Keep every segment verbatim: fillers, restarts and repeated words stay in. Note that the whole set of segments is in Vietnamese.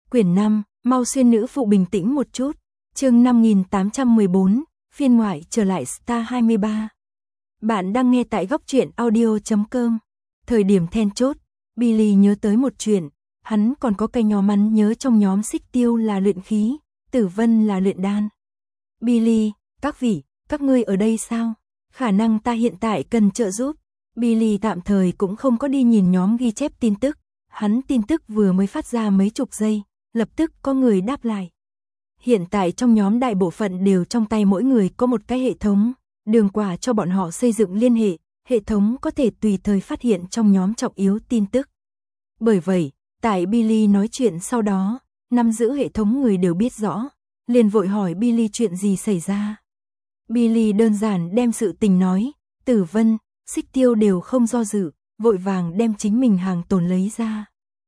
Quyển năm, mau xuyên nữ phụ bình tĩnh một chút. Chương năm nghìn tám trăm mười bốn, phiên ngoại trở lại Star hai mươi ba. Bạn đang nghe tại góc truyện audio chấm com. Thời điểm then chốt, Billy nhớ tới một chuyện, hắn còn có cái nhóm hắn nhớ trong nhóm Xích Tiêu là luyện khí, Tử Vân là luyện đan. Billy, các vị, các ngươi ở đây sao? Khả năng ta hiện tại cần trợ giúp. Billy tạm thời cũng không có đi nhìn nhóm ghi chép tin tức, hắn tin tức vừa mới phát ra mấy chục giây, lập tức có người đáp lại. Hiện tại trong nhóm đại bộ phận đều trong tay mỗi người có một cái hệ thống, đường quả cho bọn họ xây dựng liên hệ, hệ thống có thể tùy thời phát hiện trong nhóm trọng yếu tin tức. Bởi vậy, tại Billy nói chuyện sau đó, nắm giữ hệ thống người đều biết rõ, liền vội hỏi Billy chuyện gì xảy ra. Billy đơn giản đem sự tình nói, Tử Vân, Xích Tiêu đều không do dự, vội vàng đem chính mình hàng tồn lấy ra.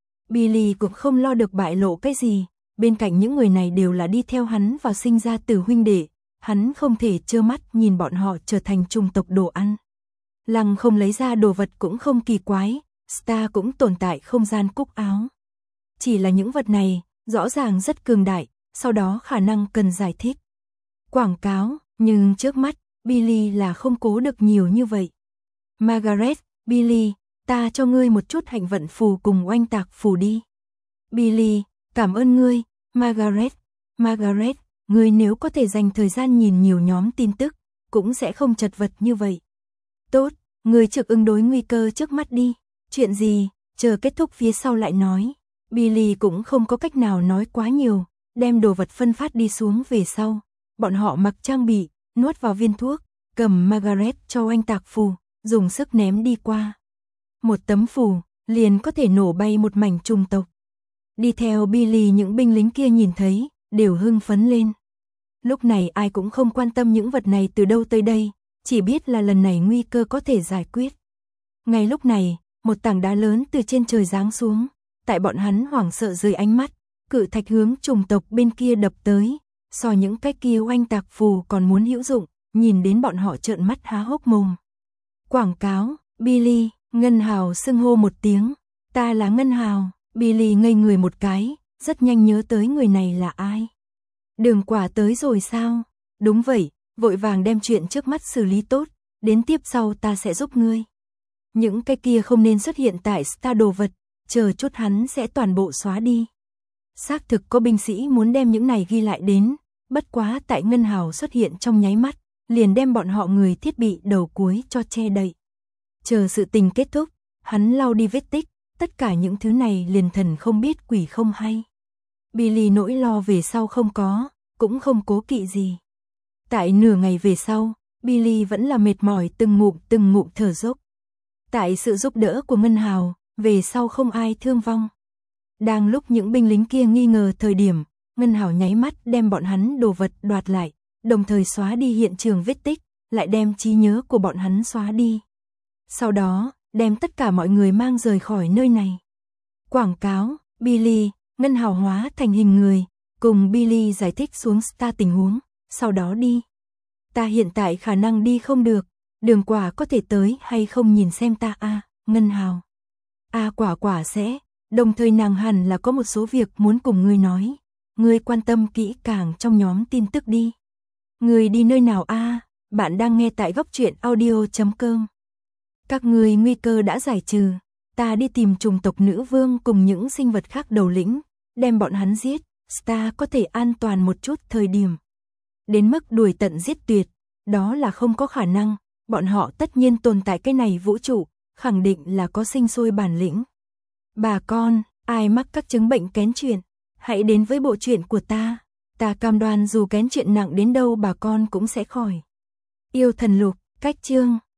Billy cũng không lo được bại lộ cái gì, bên cạnh những người này đều là đi theo hắn và sinh ra từ huynh đệ, hắn không thể trơ mắt nhìn bọn họ trở thành chủng tộc đồ ăn. Lăng không lấy ra đồ vật cũng không kỳ quái, Star cũng tồn tại không gian cúc áo. Chỉ là những vật này, rõ ràng rất cường đại, sau đó khả năng cần giải thích. Quảng cáo, nhưng trước mắt, Billy là không cố được nhiều như vậy. Margaret, Billy, ta cho ngươi một chút hạnh vận phù cùng oanh tạc phù đi. Billy, cảm ơn ngươi, Margaret. Margaret, ngươi nếu có thể dành thời gian nhìn nhiều nhóm tin tức, cũng sẽ không chật vật như vậy. Tốt, ngươi trực ứng đối nguy cơ trước mắt đi. Chuyện gì, chờ kết thúc phía sau lại nói. Billy cũng không có cách nào nói quá nhiều, đem đồ vật phân phát đi xuống về sau. Bọn họ mặc trang bị, nuốt vào viên thuốc, cầm Margaret cho oanh tạc phù, dùng sức ném đi qua. Một tấm phù, liền có thể nổ bay một mảnh trùng tộc. Đi theo Billy những binh lính kia nhìn thấy, đều hưng phấn lên. Lúc này ai cũng không quan tâm những vật này từ đâu tới đây, chỉ biết là lần này nguy cơ có thể giải quyết. Ngay lúc này, một tảng đá lớn từ trên trời giáng xuống, tại bọn hắn hoảng sợ dưới ánh mắt, cự thạch hướng trùng tộc bên kia đập tới, so những cái kia oanh tạc phù còn muốn hữu dụng, nhìn đến bọn họ trợn mắt há hốc mồm. Quảng cáo, Billy, Ngân Hào xưng hô một tiếng, ta là Ngân Hào. Billy ngây người một cái, rất nhanh nhớ tới người này là ai. Đường quả tới rồi sao? Đúng vậy, vội vàng đem chuyện trước mắt xử lý tốt, đến tiếp sau ta sẽ giúp ngươi. Những cái kia không nên xuất hiện tại Star đồ vật, chờ chút hắn sẽ toàn bộ xóa đi. Xác thực có binh sĩ muốn đem những này ghi lại đến, bất quá tại Ngân Hào xuất hiện trong nháy mắt, liền đem bọn họ người thiết bị đầu cuối cho che đậy. Chờ sự tình kết thúc, hắn lau đi vết tích, tất cả những thứ này liền thần không biết quỷ không hay. Billy nỗi lo về sau không có, cũng không cố kỵ gì. Tại nửa ngày về sau, Billy vẫn là mệt mỏi từng ngụm từng ngụm thở dốc. Tại sự giúp đỡ của Ngân Hào, về sau không ai thương vong. Đang lúc những binh lính kia nghi ngờ thời điểm, Ngân Hào nháy mắt đem bọn hắn đồ vật đoạt lại, đồng thời xóa đi hiện trường vết tích, lại đem trí nhớ của bọn hắn xóa đi. Sau đó, đem tất cả mọi người mang rời khỏi nơi này. Quảng cáo, Billy, Ngân Hào hóa thành hình người, cùng Billy giải thích xuống Star tình huống, sau đó đi. Ta hiện tại khả năng đi không được, đường quả có thể tới hay không nhìn xem ta a à, Ngân Hào. A à, quả quả sẽ, đồng thời nàng hẳn là có một số việc muốn cùng ngươi nói. Ngươi quan tâm kỹ càng trong nhóm tin tức đi. Ngươi đi nơi nào a à? Bạn đang nghe tại góc truyện audio chấm com. Các ngươi nguy cơ đã giải trừ, ta đi tìm trùng tộc nữ vương cùng những sinh vật khác đầu lĩnh, đem bọn hắn giết, Star có thể an toàn một chút thời điểm. Đến mức đuổi tận giết tuyệt, đó là không có khả năng, bọn họ tất nhiên tồn tại cái này vũ trụ, khẳng định là có sinh sôi bản lĩnh. Bà con, ai mắc các chứng bệnh kén chuyện, hãy đến với bộ truyện của ta, ta cam đoan dù kén chuyện nặng đến đâu bà con cũng sẽ khỏi. Yêu thần lục, cách chương